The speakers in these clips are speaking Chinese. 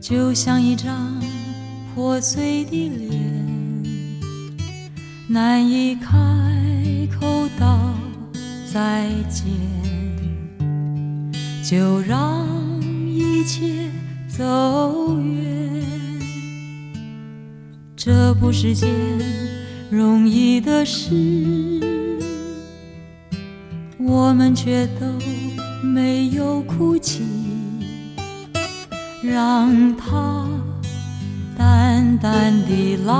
就像一张破碎的脸，难以开口道再见，就让一切走远。这不是件容易的事，我们却都没有哭泣，让它淡淡地来，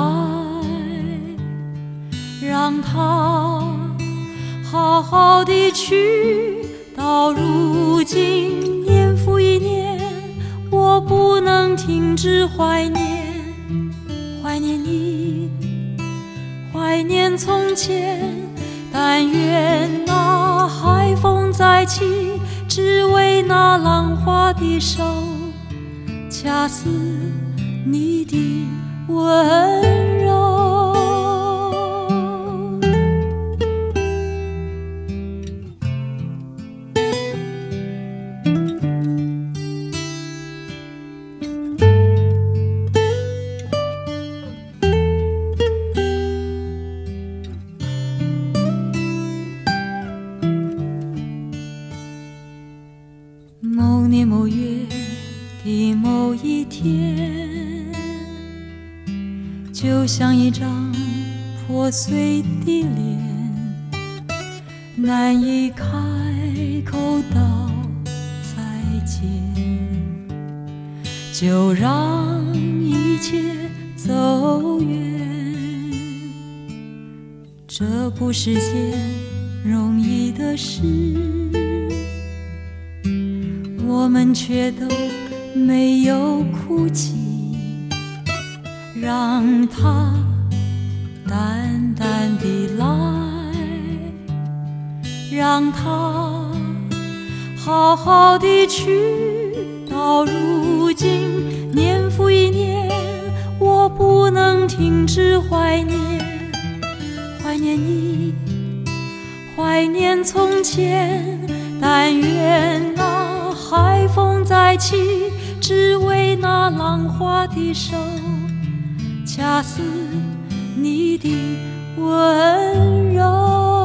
让它好好地去。到如今年复一年，我不能停止怀念，怀念你，怀念从前。但愿那海风再起，只为那浪花的手，恰似你的温柔。某年某月的某一天，就像一张破碎的脸，难以开口道再见，就让一切走远。这不是件容易的事，我们却都没有哭泣，让它淡淡地来，让它好好地去。到如今年复一年，我不能停止怀念，怀念你，怀念从前。但愿那海风再起，只为那浪花的手，恰似你的温柔。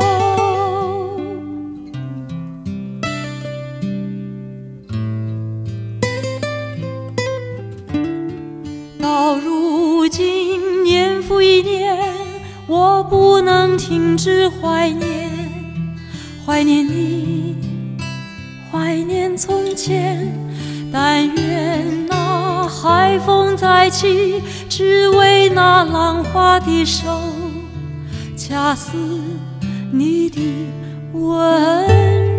到如今年复一年，我不能停止怀念，怀念你，怀念从前。但愿那海风再起，只为那浪花的手，恰似你的温柔。